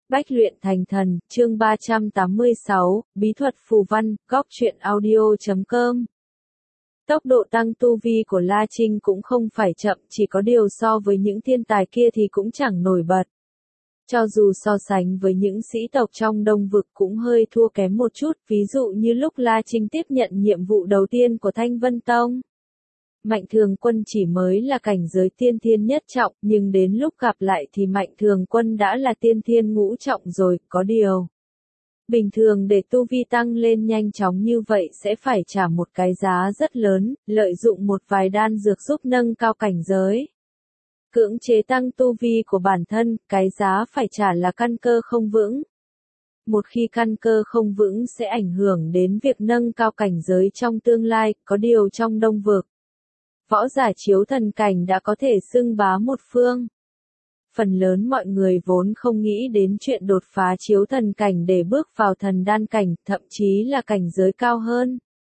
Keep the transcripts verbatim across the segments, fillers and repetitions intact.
Bách luyện thành thần, chương ba trăm tám mươi sáu, bí thuật phù văn, góc truyện audio chấm com. Tốc độ tăng tu vi của La Trinh cũng không phải chậm, chỉ có điều so với những thiên tài kia thì cũng chẳng nổi bật. Cho dù so sánh với những sĩ tộc trong Đông Vực cũng hơi thua kém một chút, ví dụ như lúc La Trinh tiếp nhận nhiệm vụ đầu tiên của Thanh Vân Tông. Mạnh Thường Quân chỉ mới là cảnh giới tiên thiên nhất trọng, nhưng đến lúc gặp lại thì Mạnh Thường Quân đã là tiên thiên ngũ trọng rồi, có điều. Bình thường để tu vi tăng lên nhanh chóng như vậy sẽ phải trả một cái giá rất lớn, lợi dụng một vài đan dược giúp nâng cao cảnh giới. Cưỡng chế tăng tu vi của bản thân, cái giá phải trả là căn cơ không vững. Một khi căn cơ không vững sẽ ảnh hưởng đến việc nâng cao cảnh giới trong tương lai, có điều trong Đông Vực. Võ giả chiếu thần cảnh đã có thể xưng bá một phương. Phần lớn mọi người vốn không nghĩ đến chuyện đột phá chiếu thần cảnh để bước vào thần đan cảnh, thậm chí là cảnh giới cao hơn.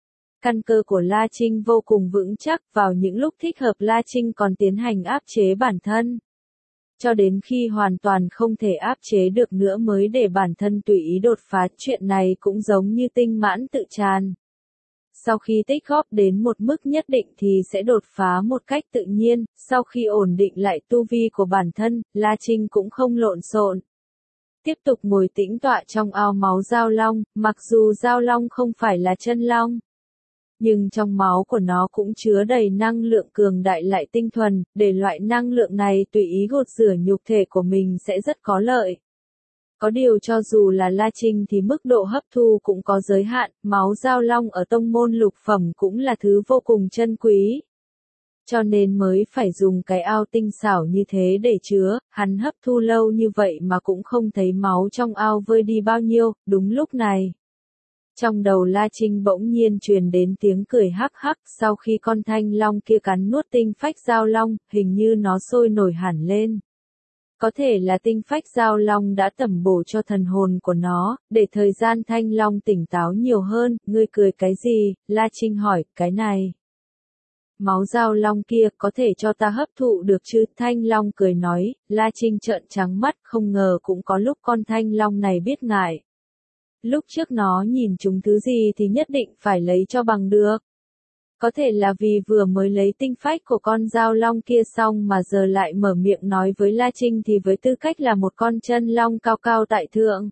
Căn cơ của La Trinh vô cùng vững chắc, vào những lúc thích hợp La Trinh còn tiến hành áp chế bản thân. Cho đến khi hoàn toàn không thể áp chế được nữa mới để bản thân tùy ý đột phá, chuyện này cũng giống như tinh mãn tự tràn. Sau khi tích góp đến một mức nhất định thì sẽ đột phá một cách tự nhiên, sau khi ổn định lại tu vi của bản thân, La Trinh cũng không lộn xộn. Tiếp tục ngồi tĩnh tọa trong ao máu Giao Long, mặc dù Giao Long không phải là chân long. Nhưng trong máu của nó cũng chứa đầy năng lượng cường đại lại tinh thuần, để loại năng lượng này tùy ý gột rửa nhục thể của mình sẽ rất có lợi. Có điều cho dù là La Trinh thì mức độ hấp thu cũng có giới hạn, máu Giao Long ở tông môn lục phẩm cũng là thứ vô cùng chân quý. Cho nên mới phải dùng cái ao tinh xảo như thế để chứa, hắn hấp thu lâu như vậy mà cũng không thấy máu trong ao vơi đi bao nhiêu, đúng lúc này. Trong đầu La Trinh bỗng nhiên truyền đến tiếng cười hắc hắc, sau khi con thanh long kia cắn nuốt tinh phách Giao Long, hình như nó sôi nổi hẳn lên. Có thể là tinh phách Giao Long đã tẩm bổ cho thần hồn của nó, để thời gian Thanh Long tỉnh táo nhiều hơn. Ngươi cười cái gì? La Trinh hỏi, cái này. Máu Giao Long kia có thể cho ta hấp thụ được chứ? Thanh Long cười nói. La Trinh trợn trắng mắt, không ngờ cũng có lúc con Thanh Long này biết ngại. Lúc trước nó nhìn chúng thứ gì thì nhất định phải lấy cho bằng được. Có thể là vì vừa mới lấy tinh phách của con Giao Long kia xong mà giờ lại mở miệng nói với La Trinh thì với tư cách là một con chân long cao cao tại thượng.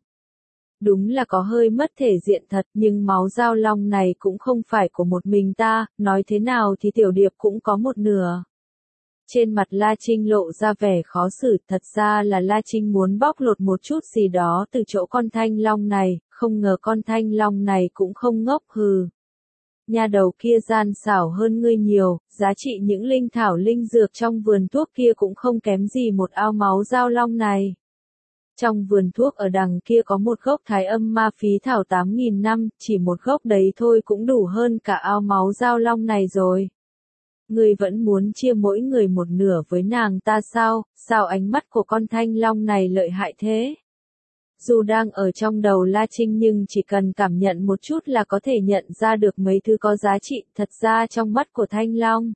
Đúng là có hơi mất thể diện thật, nhưng máu Giao Long này cũng không phải của một mình ta, nói thế nào thì Tiểu Điệp cũng có một nửa. Trên mặt La Trinh lộ ra vẻ khó xử, thật ra là La Trinh muốn bóc lột một chút gì đó từ chỗ con Thanh Long này, không ngờ con Thanh Long này cũng không ngốc hừ. Nhà đầu kia gian xảo hơn ngươi nhiều, giá trị những linh thảo linh dược trong vườn thuốc kia cũng không kém gì một ao máu Giao Long này. Trong vườn thuốc ở đằng kia có một gốc thái âm ma phí thảo tám nghìn năm, chỉ một gốc đấy thôi cũng đủ hơn cả ao máu Giao Long này rồi. Ngươi vẫn muốn chia mỗi người một nửa với nàng ta sao, sao ánh mắt của con Thanh Long này lợi hại thế? Dù đang ở trong đầu La Trinh nhưng chỉ cần cảm nhận một chút là có thể nhận ra được mấy thứ có giá trị, thật ra trong mắt của Thanh Long.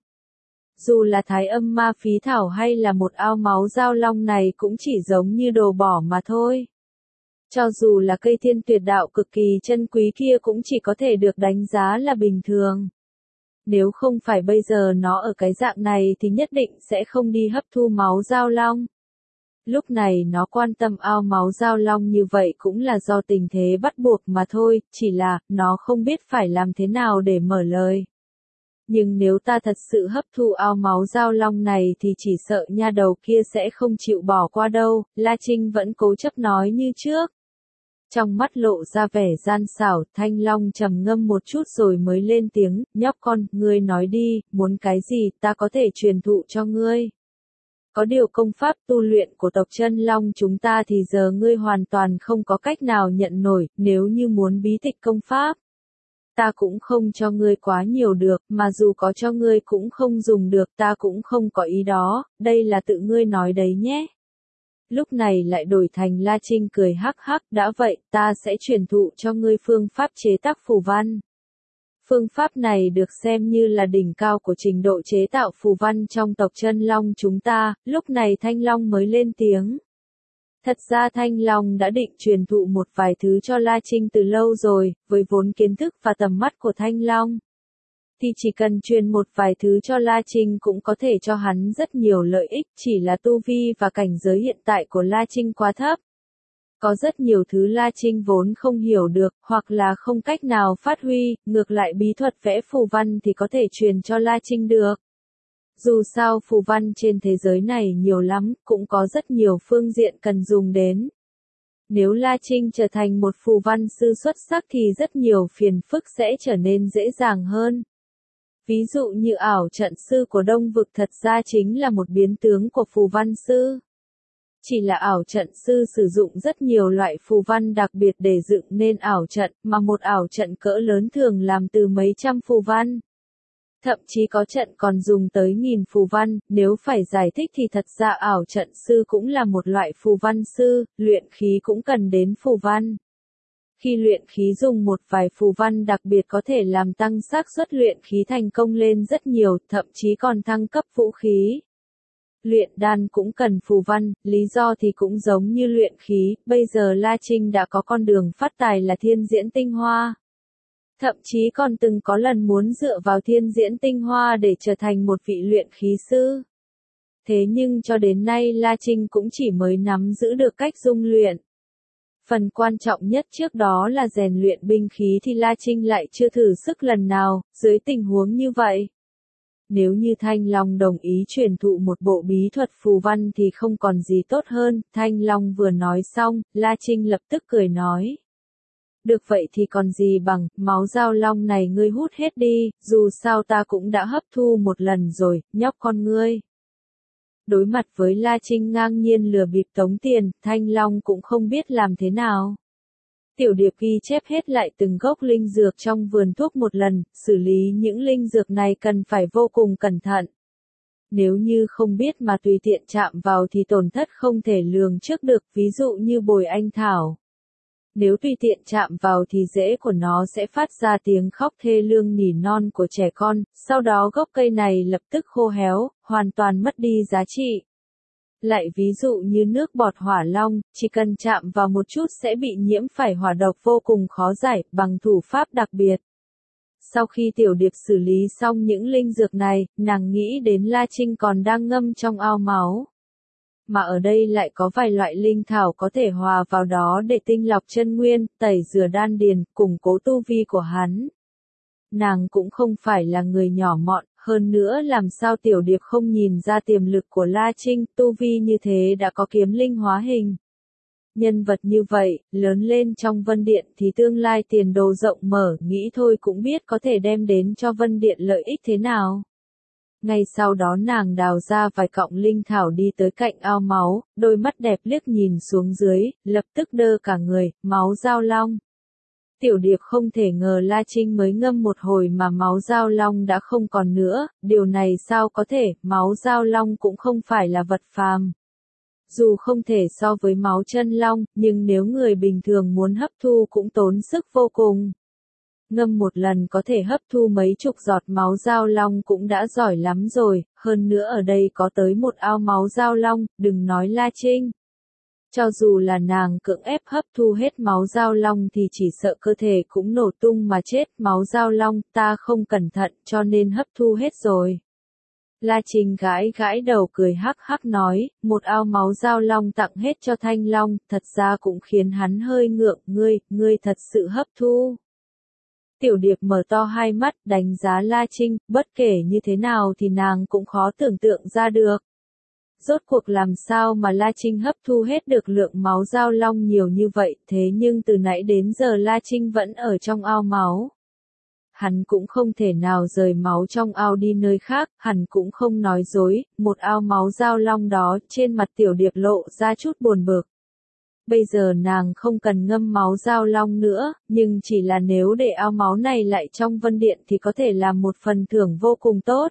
Dù là thái âm ma phí thảo hay là một ao máu Giao Long này cũng chỉ giống như đồ bỏ mà thôi. Cho dù là cây thiên tuyệt đạo cực kỳ chân quý kia cũng chỉ có thể được đánh giá là bình thường. Nếu không phải bây giờ nó ở cái dạng này thì nhất định sẽ không đi hấp thu máu Giao Long. Lúc này nó quan tâm ao máu Giao Long như vậy cũng là do tình thế bắt buộc mà thôi, chỉ là, nó không biết phải làm thế nào để mở lời. Nhưng nếu ta thật sự hấp thu ao máu Giao Long này thì chỉ sợ nha đầu kia sẽ không chịu bỏ qua đâu, La Trinh vẫn cố chấp nói như trước. Trong mắt lộ ra vẻ gian xảo, Thanh Long trầm ngâm một chút rồi mới lên tiếng, nhóc con, ngươi nói đi, muốn cái gì ta có thể truyền thụ cho ngươi. Có điều công pháp tu luyện của tộc chân long chúng ta thì giờ ngươi hoàn toàn không có cách nào nhận nổi, nếu như muốn bí tịch công pháp. Ta cũng không cho ngươi quá nhiều được, mà dù có cho ngươi cũng không dùng được, ta cũng không có ý đó, đây là tự ngươi nói đấy nhé. Lúc này lại đổi thành La Trinh cười hắc hắc, đã vậy, ta sẽ truyền thụ cho ngươi phương pháp chế tác phù văn. Phương pháp này được xem như là đỉnh cao của trình độ chế tạo phù văn trong tộc chân long chúng ta, lúc này Thanh Long mới lên tiếng. Thật ra Thanh Long đã định truyền thụ một vài thứ cho La Trinh từ lâu rồi, với vốn kiến thức và tầm mắt của Thanh Long. Thì chỉ cần truyền một vài thứ cho La Trinh cũng có thể cho hắn rất nhiều lợi ích, chỉ là tu vi và cảnh giới hiện tại của La Trinh quá thấp. Có rất nhiều thứ La Trinh vốn không hiểu được, hoặc là không cách nào phát huy, ngược lại bí thuật vẽ phù văn thì có thể truyền cho La Trinh được. Dù sao phù văn trên thế giới này nhiều lắm, cũng có rất nhiều phương diện cần dùng đến. Nếu La Trinh trở thành một phù văn sư xuất sắc thì rất nhiều phiền phức sẽ trở nên dễ dàng hơn. Ví dụ như ảo trận sư của Đông Vực thật ra chính là một biến tướng của phù văn sư. Chỉ là ảo trận sư sử dụng rất nhiều loại phù văn đặc biệt để dựng nên ảo trận, mà một ảo trận cỡ lớn thường làm từ mấy trăm phù văn. Thậm chí có trận còn dùng tới nghìn phù văn, nếu phải giải thích thì thật ra ảo trận sư cũng là một loại phù văn sư, luyện khí cũng cần đến phù văn. Khi luyện khí dùng một vài phù văn đặc biệt có thể làm tăng xác suất luyện khí thành công lên rất nhiều, thậm chí còn thăng cấp vũ khí. Luyện đan cũng cần phù văn, lý do thì cũng giống như luyện khí, bây giờ La Trinh đã có con đường phát tài là thiên diễn tinh hoa. Thậm chí còn từng có lần muốn dựa vào thiên diễn tinh hoa để trở thành một vị luyện khí sư. Thế nhưng cho đến nay La Trinh cũng chỉ mới nắm giữ được cách dung luyện. Phần quan trọng nhất trước đó là rèn luyện binh khí thì La Trinh lại chưa thử sức lần nào, dưới tình huống như vậy. Nếu như Thanh Long đồng ý truyền thụ một bộ bí thuật phù văn thì không còn gì tốt hơn, Thanh Long vừa nói xong, La Trinh lập tức cười nói. Được vậy thì còn gì bằng, máu dao long này ngươi hút hết đi, dù sao ta cũng đã hấp thu một lần rồi, nhóc con ngươi. Đối mặt với La Trinh ngang nhiên lừa bịp tống tiền, Thanh Long cũng không biết làm thế nào. Tiểu Điệp ghi chép hết lại từng gốc linh dược trong vườn thuốc một lần, xử lý những linh dược này cần phải vô cùng cẩn thận. Nếu như không biết mà tùy tiện chạm vào thì tổn thất không thể lường trước được, ví dụ như bồi anh thảo. Nếu tùy tiện chạm vào thì rễ của nó sẽ phát ra tiếng khóc thê lương nỉ non của trẻ con, sau đó gốc cây này lập tức khô héo, hoàn toàn mất đi giá trị. Lại ví dụ như nước bọt hỏa long, chỉ cần chạm vào một chút sẽ bị nhiễm phải hỏa độc vô cùng khó giải, bằng thủ pháp đặc biệt. Sau khi Tiểu Điệp xử lý xong những linh dược này, nàng nghĩ đến La Trinh còn đang ngâm trong ao máu. Mà ở đây lại có vài loại linh thảo có thể hòa vào đó để tinh lọc chân nguyên, tẩy rửa đan điền, củng cố tu vi của hắn. Nàng cũng không phải là người nhỏ mọn, hơn nữa làm sao Tiểu Điệp không nhìn ra tiềm lực của La Trinh, tu vi như thế đã có kiếm linh hóa hình. Nhân vật như vậy, lớn lên trong Vân Điện thì tương lai tiền đồ rộng mở, nghĩ thôi cũng biết có thể đem đến cho Vân Điện lợi ích thế nào. Ngay sau đó nàng đào ra vài cọng linh thảo đi tới cạnh ao máu, đôi mắt đẹp liếc nhìn xuống dưới, lập tức đơ cả người, máu dao long. Tiểu Điệp không thể ngờ La Trinh mới ngâm một hồi mà máu dao long đã không còn nữa, điều này sao có thể, máu dao long cũng không phải là vật phàm. Dù không thể so với máu chân long, nhưng nếu người bình thường muốn hấp thu cũng tốn sức vô cùng. Ngâm một lần có thể hấp thu mấy chục giọt máu dao long cũng đã giỏi lắm rồi, hơn nữa ở đây có tới một ao máu dao long, đừng nói La Trinh. Cho dù là nàng cưỡng ép hấp thu hết máu dao long thì chỉ sợ cơ thể cũng nổ tung mà chết, máu dao long, ta không cẩn thận cho nên hấp thu hết rồi. La Trinh gãi gãi đầu cười hắc hắc nói, một ao máu dao long tặng hết cho Thanh Long, thật ra cũng khiến hắn hơi ngượng, ngươi, ngươi thật sự hấp thu. Tiểu Điệp mở to hai mắt, đánh giá La Trinh, bất kể như thế nào thì nàng cũng khó tưởng tượng ra được. Rốt cuộc làm sao mà La Trinh hấp thu hết được lượng máu dao long nhiều như vậy, thế nhưng từ nãy đến giờ La Trinh vẫn ở trong ao máu. Hắn cũng không thể nào rời máu trong ao đi nơi khác, hắn cũng không nói dối, một ao máu dao long đó, trên mặt Tiểu Điệp lộ ra chút buồn bực. Bây giờ nàng không cần ngâm máu dao long nữa, nhưng chỉ là nếu để ao máu này lại trong Vân Điện thì có thể làm một phần thưởng vô cùng tốt.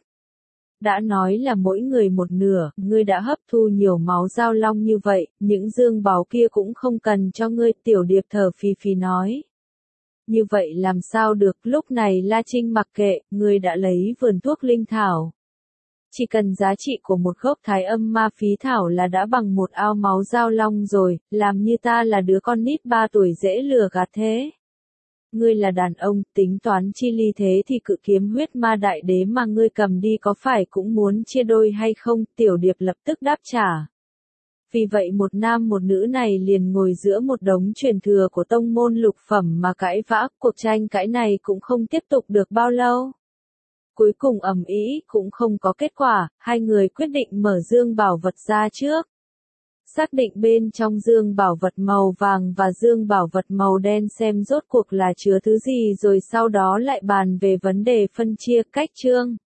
Đã nói là mỗi người một nửa, ngươi đã hấp thu nhiều máu dao long như vậy, những dương báu kia cũng không cần cho ngươi, Tiểu Điệp thở phì phì nói. Như vậy làm sao được, lúc này La Trinh mặc kệ, ngươi đã lấy vườn thuốc linh thảo. Chỉ cần giá trị của một gốc thái âm ma phí thảo là đã bằng một ao máu giao long rồi, làm như ta là đứa con nít ba tuổi dễ lừa gạt thế. Ngươi là đàn ông, tính toán chi ly thế thì cự kiếm huyết ma đại đế mà ngươi cầm đi có phải cũng muốn chia đôi hay không? Tiểu Điệp lập tức đáp trả. Vì vậy một nam một nữ này liền ngồi giữa một đống truyền thừa của tông môn lục phẩm mà cãi vã, cuộc tranh cãi này cũng không tiếp tục được bao lâu. Cuối cùng ầm ĩ cũng không có kết quả, hai người quyết định mở dương bảo vật ra trước. Xác định bên trong dương bảo vật màu vàng và dương bảo vật màu đen xem rốt cuộc là chứa thứ gì rồi sau đó lại bàn về vấn đề phân chia cách chương.